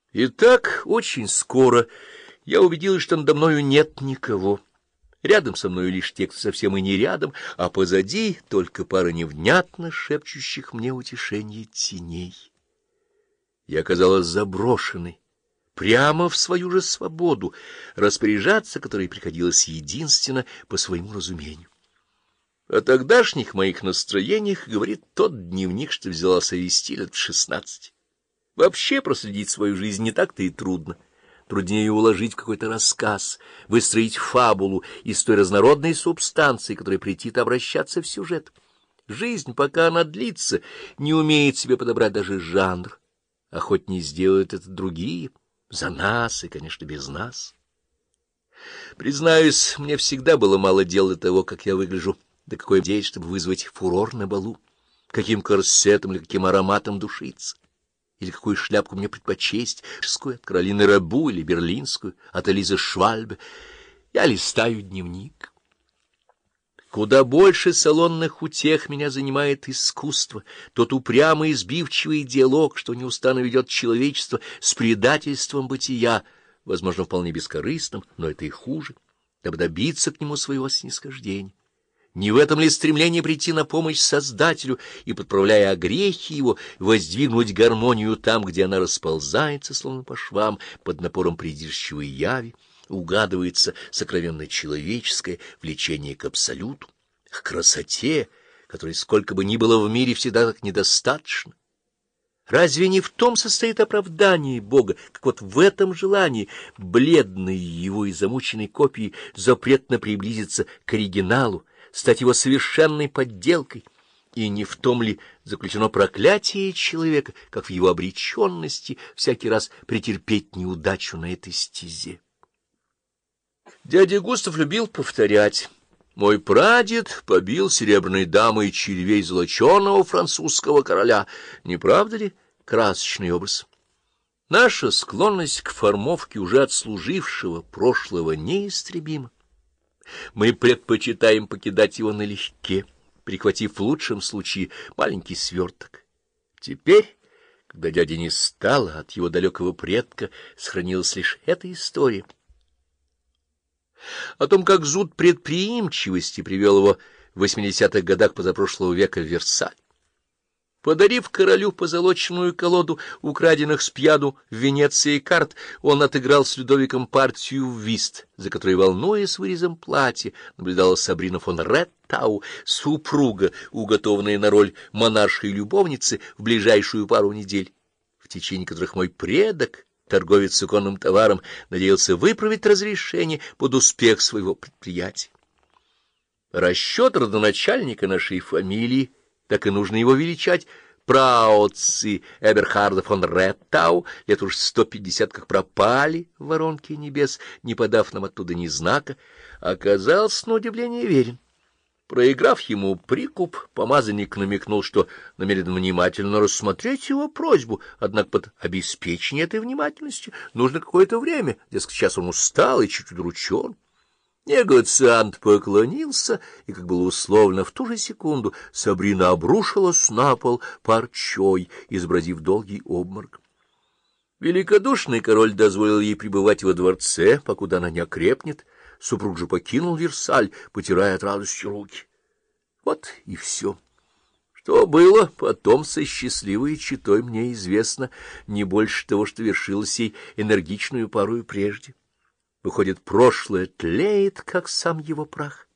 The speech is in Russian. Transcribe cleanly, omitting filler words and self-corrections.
И так очень скоро я убедилась, что надо мною нет никого. Рядом со мною лишь те, кто совсем и не рядом, а позади только пара невнятно шепчущих мне утешение теней. Я оказалась заброшенной, прямо в свою же свободу, распоряжаться которой приходилось единственно по своему разумению. О тогдашних моих настроениях говорит тот дневник, что взяла совести лет в 16. Вообще проследить свою жизнь не так-то и трудно. Труднее уложить в какой-то рассказ, выстроить фабулу из той разнородной субстанции, которая претит обращаться в сюжет. Жизнь, пока она длится, не умеет себе подобрать даже жанр, а хоть не сделают это другие, за нас и, конечно, без нас. Признаюсь, мне всегда было мало дела до того, как я выгляжу, до какой идеи, чтобы вызвать фурор на балу, каким корсетом или каким ароматом душиться. Или какую шляпку мне предпочесть, от Каролины Рабу или берлинскую, от Элизы Швальбе. Я листаю дневник. Куда больше салонных утех меня занимает искусство, тот упрямый избивчивый диалог, что неустанно ведет человечество с предательством бытия, возможно, вполне бескорыстным, но это и хуже, дабы добиться к нему своего снисхождения. Не в этом ли стремление прийти на помощь Создателю и, подправляя огрехи его, воздвигнуть гармонию там, где она расползается, словно по швам, под напором придирчивой яви, угадывается сокровенно человеческое влечение к абсолюту, к красоте, которой сколько бы ни было в мире всегда так недостаточно? Разве не в том состоит оправдание Бога, как вот в этом желании, бледной его и замученной копии, запретно приблизиться к оригиналу, стать его совершенной подделкой? И не в том ли заключено проклятие человека, как в его обреченности всякий раз претерпеть неудачу на этой стезе? Дядя Густав любил повторять: «Мой прадед побил серебряной дамой червей золоченого французского короля». Не правда ли красочный образ? Наша склонность к формовке уже отслужившего прошлого неистребима. Мы предпочитаем покидать его налегке, прихватив в лучшем случае маленький сверток. Теперь, когда дяди не стало, от его далекого предка сохранилась лишь эта история о том, как зуд предприимчивости привел его в 80-х годах позапрошлого века в Версаль. Подарив королю позолоченную колоду украденных с пьяну в Венеции карт, он отыграл с Людовиком партию в вист, за которой, волнуясь вырезом платья, наблюдала Сабрина фон Реттау, супруга, уготованная на роль монаршей любовницы в ближайшую пару недель, в течение которых мой предок, торговец с иконным товаром, надеялся выправить разрешение под успех своего предприятия. Расчет родоначальника нашей фамилии, так и нужно его величать, праотцы Эберхарда фон Реттау, лет уж 150 как пропали в воронке небес, не подав нам оттуда ни знака, оказался на удивление верен. Проиграв ему прикуп, помазанник намекнул, что намерен внимательно рассмотреть его просьбу, однако под обеспечение этой внимательности нужно какое-то время, дескать, сейчас он устал и чуть удручен. Негациант поклонился, и, как было условно, в ту же секунду Сабрина обрушилась на пол парчой, изобразив долгий обморок. Великодушный король дозволил ей пребывать во дворце, покуда она не окрепнет. Супруг же покинул Версаль, потирая от радости руки. Вот и все. Что было потом со счастливой четой, мне известно не больше того, что вершилось ей энергичную пару прежде. Выходит, прошлое тлеет, как сам его прах.